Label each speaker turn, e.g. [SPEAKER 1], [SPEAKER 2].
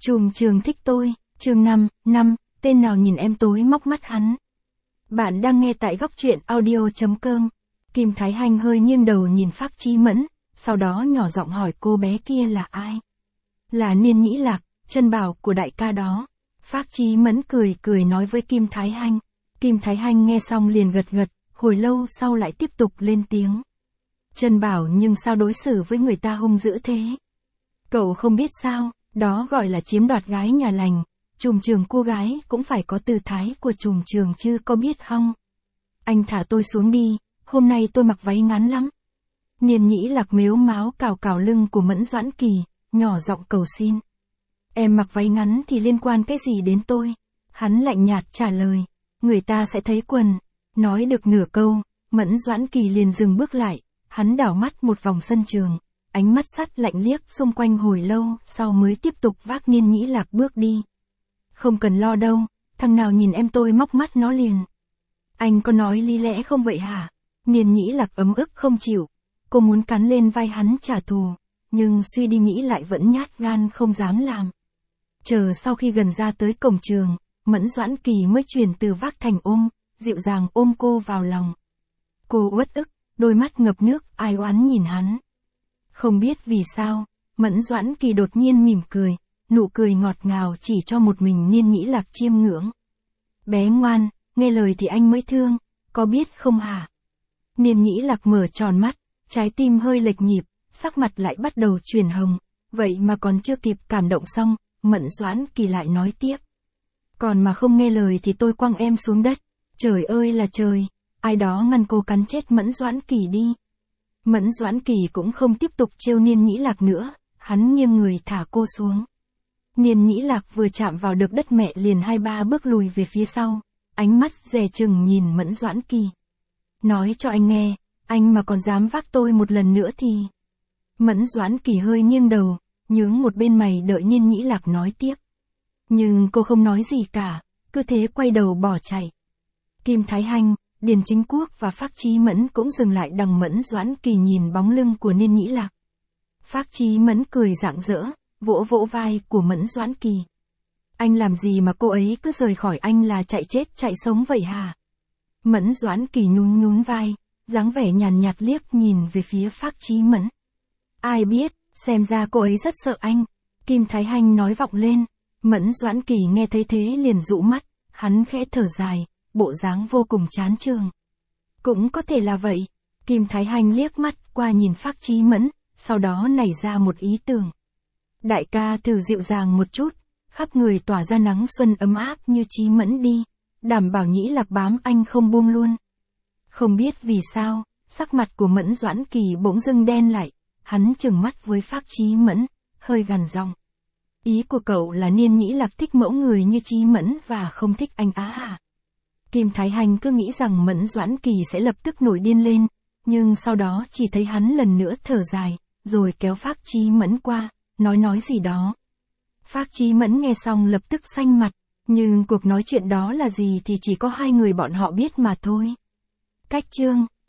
[SPEAKER 1] Trùm trường thích tôi, chương 5, tên nào nhìn em tối móc mắt hắn. Bạn đang nghe tại góc truyện audio.com. Kim Thái Hanh hơi nghiêng đầu nhìn Phác Chí Mẫn, sau đó nhỏ giọng hỏi cô bé kia là ai. Là Niên Nhĩ Lạc, chân bảo của đại ca đó. Phác Chí Mẫn cười cười nói với Kim Thái Hanh. Kim Thái Hanh nghe xong liền gật gật, hồi lâu sau lại tiếp tục lên tiếng. Chân bảo nhưng sao đối xử với người ta hung dữ thế? Cậu không biết sao, đó gọi là chiếm đoạt gái nhà lành. Trùm trường cô gái cũng phải có tư thái của trùm trường chứ có biết không? Anh thả tôi xuống đi, hôm nay tôi mặc váy ngắn lắm. Niên Nhĩ Lạc mếu máo cào cào lưng của Mẫn Doãn Kỳ, nhỏ giọng cầu xin. Em mặc váy ngắn thì liên quan cái gì đến tôi? Hắn lạnh nhạt trả lời, người ta sẽ thấy quần. Nói được nửa câu, Mẫn Doãn Kỳ liền dừng bước lại, hắn đảo mắt một vòng sân trường, ánh mắt sắt lạnh liếc xung quanh hồi lâu, sau mới tiếp tục vác Niên Nhĩ Lạc bước đi. Không cần lo đâu, thằng nào nhìn em tôi móc mắt nó liền. Anh có nói lý lẽ không vậy hả? Niên Nhĩ Lạc ấm ức không chịu, cô muốn cắn lên vai hắn trả thù, nhưng suy đi nghĩ lại vẫn nhát gan không dám làm. Chờ sau khi gần ra tới cổng trường, Mẫn Doãn Kỳ mới chuyển từ vác thành ôm, dịu dàng ôm cô vào lòng. Cô uất ức, đôi mắt ngập nước, ai oán nhìn hắn. Không biết vì sao, Mẫn Doãn Kỳ đột nhiên mỉm cười, nụ cười ngọt ngào chỉ cho một mình Niên Nhĩ Lạc chiêm ngưỡng. Bé ngoan, nghe lời thì anh mới thương, có biết không hả? Niên Nhĩ Lạc mở tròn mắt, trái tim hơi lệch nhịp, sắc mặt lại bắt đầu chuyển hồng, vậy mà còn chưa kịp cảm động xong, Mẫn Doãn Kỳ lại nói tiếp. Còn mà không nghe lời thì tôi quăng em xuống đất, trời ơi là trời, ai đó ngăn cô cắn chết Mẫn Doãn Kỳ đi. Mẫn Doãn Kỳ cũng không tiếp tục trêu Niên Nhĩ Lạc nữa, hắn nghiêng người thả cô xuống. Niên Nhĩ Lạc vừa chạm vào được đất mẹ liền 2-3 bước lùi về phía sau, ánh mắt dè chừng nhìn Mẫn Doãn Kỳ. Nói cho anh nghe, anh mà còn dám vác tôi một lần nữa thì... Mẫn Doãn Kỳ hơi nghiêng đầu, nhướng một bên mày đợi Niên Nhĩ Lạc nói tiếp. Nhưng cô không nói gì cả, cứ thế quay đầu bỏ chạy. Kim Thái Hanh, Điền Chính Quốc và Phác Chí Mẫn cũng dừng lại đằng Mẫn Doãn Kỳ nhìn bóng lưng của Niên Nhĩ Lạc. Phác Chí Mẫn cười rạng rỡ, vỗ vỗ vai của Mẫn Doãn Kỳ. Anh làm gì mà cô ấy cứ rời khỏi anh là chạy chết chạy sống vậy hả? Mẫn Doãn Kỳ nhún nhún vai, dáng vẻ nhàn nhạt liếc nhìn về phía Phác Chí Mẫn. Ai biết, xem ra cô ấy rất sợ anh. Kim Thái Hanh nói vọng lên. Mẫn Doãn Kỳ nghe thấy thế liền dụ mắt, hắn khẽ thở dài, bộ dáng vô cùng chán chường. Cũng có thể là vậy. Kim Thái Hanh liếc mắt qua nhìn Phác Chí Mẫn, sau đó nảy ra một ý tưởng. Đại ca thử dịu dàng một chút, khắp người tỏa ra nắng xuân ấm áp như Chí Mẫn đi, đảm bảo Nhĩ Lạc bám anh không buông luôn. Không biết vì sao, sắc mặt của Mẫn Doãn Kỳ bỗng dưng đen lại, hắn trừng mắt với Phác Chí Mẫn, hơi gằn giọng. Ý của cậu là Niên Nhĩ Lạc thích mẫu người như Chí Mẫn và không thích anh á hả? Kim Thái Hanh cứ nghĩ rằng Mẫn Doãn Kỳ sẽ lập tức nổi điên lên, nhưng sau đó chỉ thấy hắn lần nữa thở dài, rồi kéo Phác Chí Mẫn qua, nói gì đó. Phác Chí Mẫn nghe xong lập tức xanh mặt, nhưng cuộc nói chuyện đó là gì thì chỉ có hai người bọn họ biết mà thôi. Cách chương